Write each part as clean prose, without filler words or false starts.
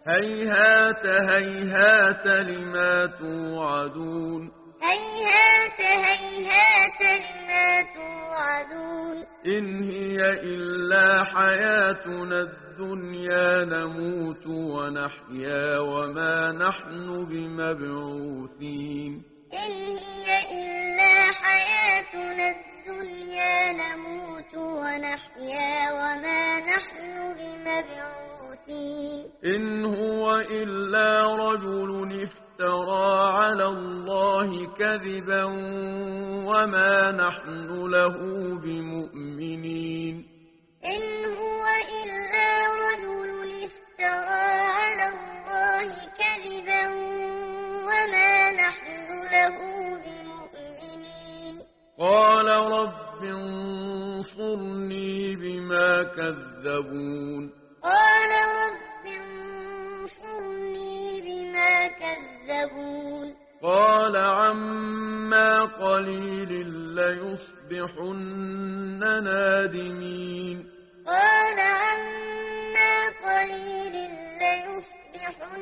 هيهات هيهات لما توعدون هيهات هيهات لما توعدون إن هي إلا حياتنا الدنيا نموت ونحيا وما نحن بمبعوثين إن هي إلا حياتنا الدنيا نموت ونحيا وما نحن بمبعوثين إن هو إلا رجل افترى على الله كذبا وما نحن له بمؤمنين إن هو إلا رجل افترى على الله كذبا وما نحن له بمؤمنين قال رب انصرني بما كذبون قال رب انصرني بما كذبون قال عما قليل ليصبحن نادمين قال عما قليل ليصبحن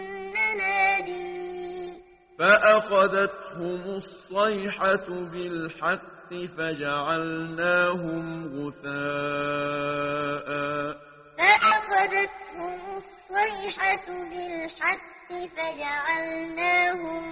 نادمين فأخذتهم الصيحة بالحق فجعلناهم غثاء فأخذتهم الصيحة بالحق فجعلناهم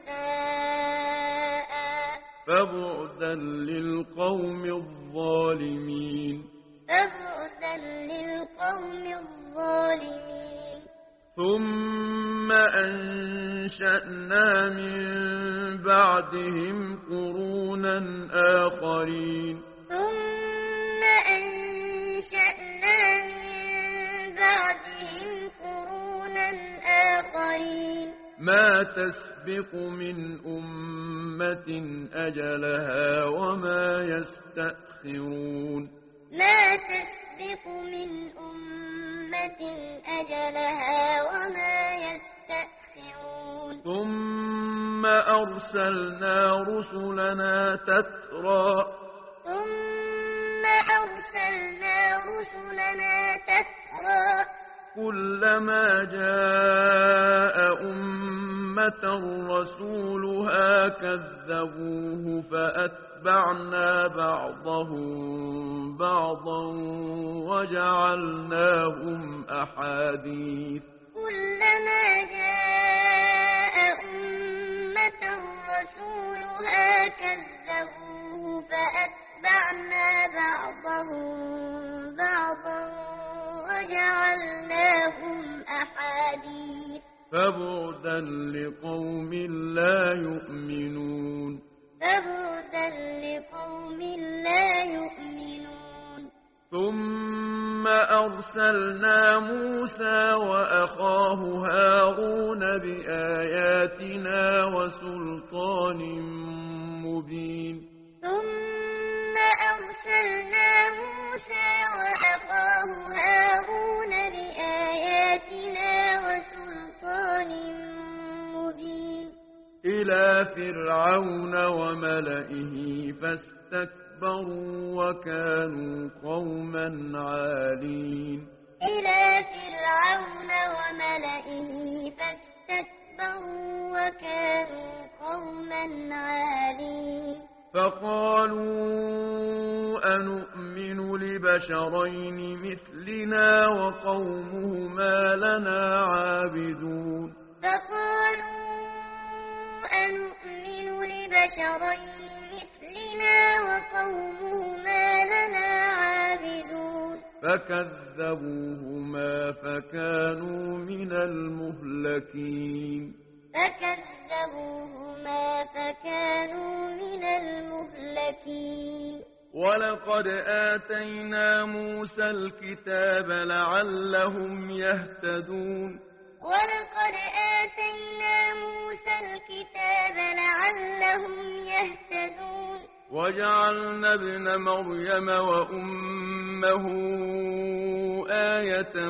غثاء فبعدا للقوم الظالمين فبعدا للقوم الظالمين ثم أنشأنا من بعدهم قرونا آخرين ثم أنشأنا من بعدهم قرونا آخرين ما تسبق من أمة أجلها وما يستأخرون ما تسبق من أمة أجلها وما يستأخرون ثم أرسلنا رسلنا تترى ثم أرسلنا رسلنا تترى كلما جاء أمة رسولها كذبوه فأتبعنا بعضهم بعضا وجعلناهم أحاديث كلما جاء أمة رسولها كذبوه فأتبعنا بعضهم بعضا وجعلناهم أحاديث فبعدا لقوم لا يؤمنون فبعدا لقوم لا يؤمنون ثم أرسلنا موسى وأخاه هارون بآياتنا وسلطان مبين ثم أرسلنا موسى وأخاه هارون بآياتنا وسلطان مبين إلى فرعون وملئه فاستكبروا وكانوا قوما عالين إلى فرعون وملئه فاستكبروا وكانوا قوما عالين فقالوا أنؤمن لبشرين مثلنا وقومهما لنا عابدون فقالوا أنؤمن لبشرين مثلنا وقومهما لنا عابدون فكذبوهما فكانوا من المهلكين فكذبوهما فكانوا من المهلكين ولقد آتينا موسى الكتاب لعلهم يهتدون ولقد آتينا موسى الكتاب لعلهم يهتدون وجعلنا ابن مريم وأمه آية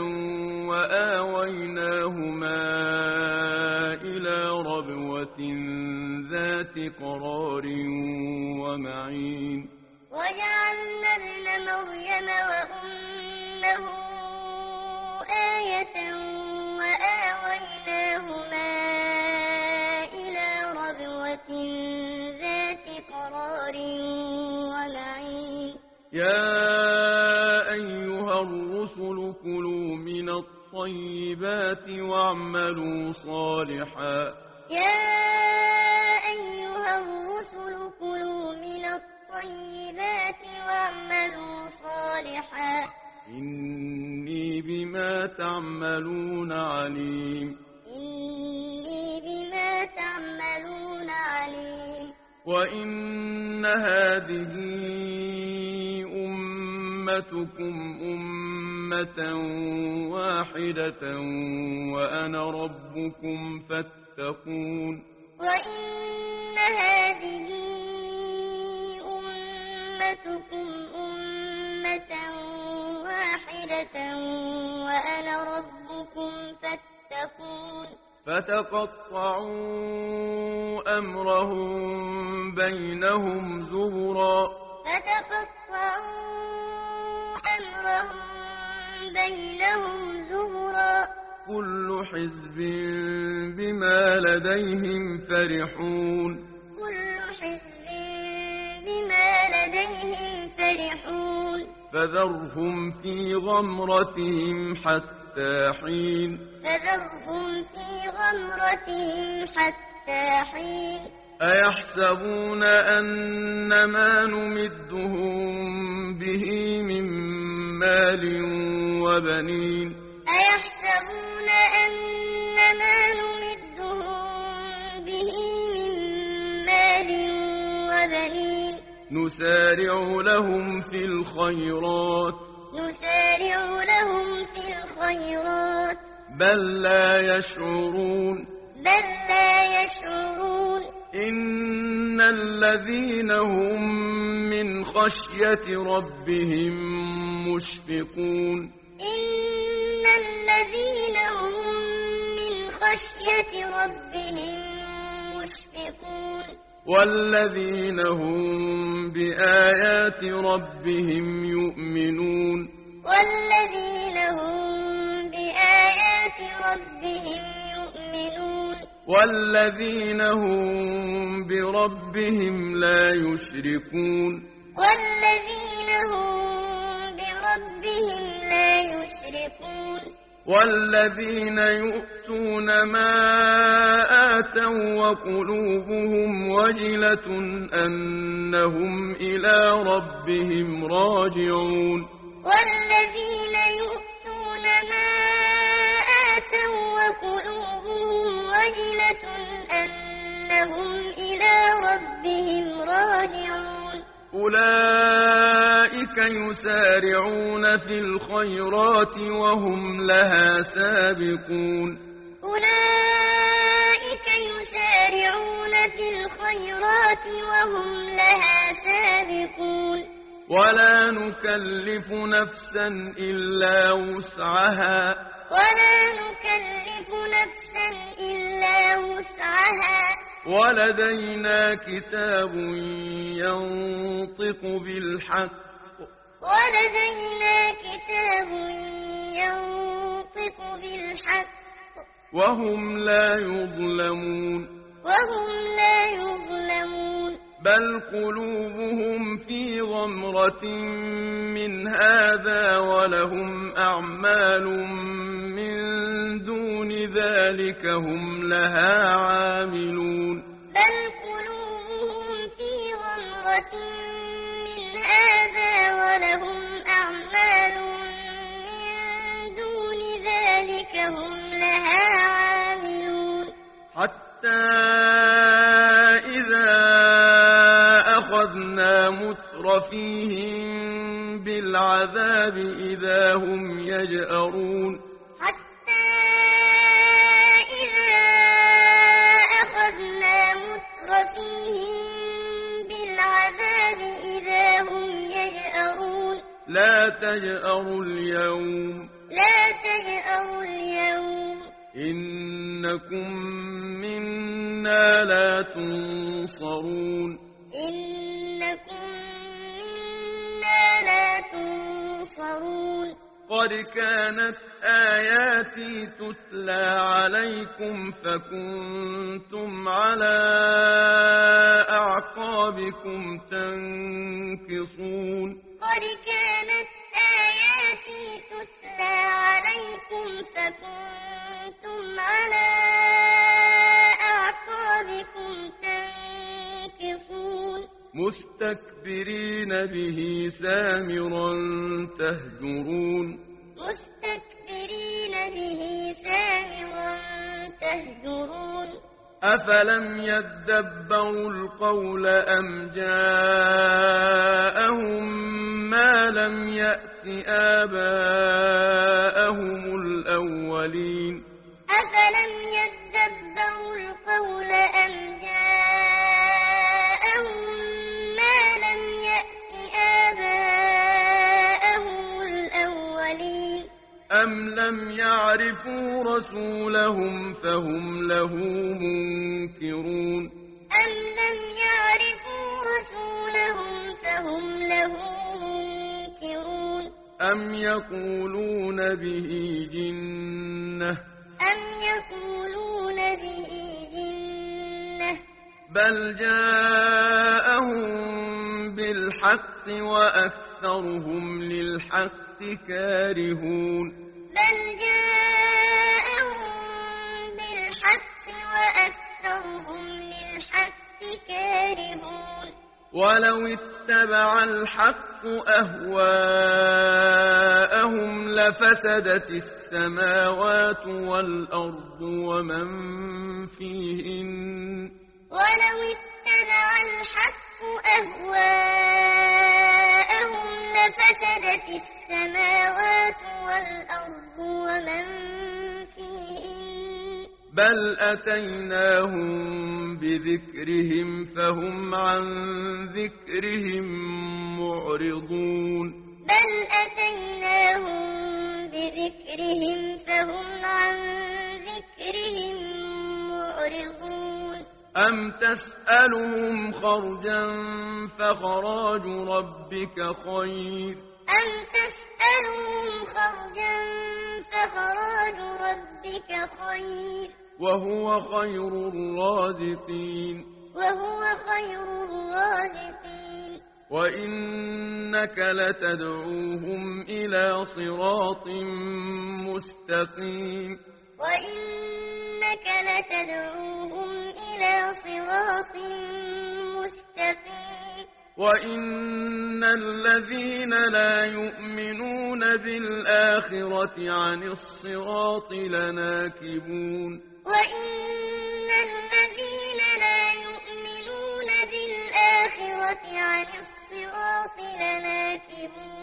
وآويناهما إلى ربوة ذات قرار ومعين وجعلنا ابن مريم وأمه آية وآويناهما الطيبات واعملوا صالحا يا أيها الرسل كلوا من الطيبات واعملوا صالحا إني بما تعملون عليم إني بما تعملون عليم وإن هذه أمتكم أمة واحدة وأنا ربكم فاتقون وإن هذه أمتكم أمة واحدة وأنا ربكم فاتقون فتقطعوا أمرهم بينهم زبرا فتقطعوا أمرهم بينهم زبرا كل حزب بما لديهم فرحون كل حزب بما لديهم فرحون فذرهم في غمرتهم حتى حين فذرهم في غمرتهم حتى حين أيحسبون أن ما نمدهم به من مال وبنين أيحسبون أن ما نمدهم به من مال وبنين نسارع لهم في الخيرات نسارع لهم في الخيرات بل لا يشعرون بل لا يشعرون إن الذين هم من خشية ربهم مشفقون إن الذين هم من خشية ربهم مشفقون والذين هم بآيات ربهم يؤمنون والذين هم بآيات ربهم يؤمنون والذين هم بربهم لا يشركون والذين هم بربهم لا يشركون والذين يؤتون ما آتوا وقلوبهم وجلة أنهم إلى ربهم راجعون والذين يؤتون ما آتوا وقلوبهم وجلة أنهم إلى ربهم راجعون أولئك يسارعون في الخيرات وهم لها سابقون أولئك يسارعون في الخيرات وهم لها سابقون ولا نكلف نفسا إلا وسعها ولا نكلف نفسا إلا وسعها ولدينا كتاب ينطق بالحق ولدينا كتاب ينطق بالحق وهم لا يظلمون وهم لا يظلمون بل قلوبهم في غمرة من هذا ولهم أعمال من دون ذلك هم لها عاملون بل قلوبهم في غمرة من هذا ولهم أعمال من دون ذلك هم لها عاملون حتى إذا أخذنا مترفيهم بالعذاب إذا هم يجأرون حتى إذا أخذنا مترفيهم بالعذاب إذا هم يجأرون لا تجأروا اليوم لا تجأروا اليوم إنكم منا لا تنصرون إنكم منا لا تنصرون قد كانت آياتي تتلى عليكم فكنتم على أعقابكم تنكصون قد كانت آياتي تتلى عليكم فكنتم على أعقابكم تنكصون مستكبرين به سامرا تهجرون مستكبرين به سامرا تهجرون أفلم يدبروا القول أم جاءهم ما لم يأت آباءهم الأولين أفلم يدبروا القول أم جاءهم ما لم يأت آباءهم الأولين أم لم يعرفوا رسولهم فهم له منكرون أم لم يعرفوا رسولهم فهم له منكرون أم يقولون به جنة أم يقولون به جنة بل جاءهم بالحق وأكثرهم للحق كارهون بل جاءهم بالحق وأكثرهم للحق كارهون ولو اتبع الحق أهواءهم لفسدت السماوات والأرض ومن فيهن ولو اتبع الحق أهواءهم لفسدت السماوات والأرض ومن فيهن بل أتيناهم بذكرهم فهم عن ذكرهم معرضون بل أتيناهم بذكرهم فهم عن ذكرهم معرضون أم تسألهم خرجا فخراج ربك خير أم تسألهم خرجا فخراج ربك خير وهو خير الرازقين وهو خير الرازقين وإنك لتدعوهم إلى صراط مستقيم وإنك لتدعوهم إلى صراط مستقيم وإن الذين لا يؤمنون بالآخرة عن الصراط لناكبون وإن الذين لا يؤمنون بالآخرة عن الصراط لناكبون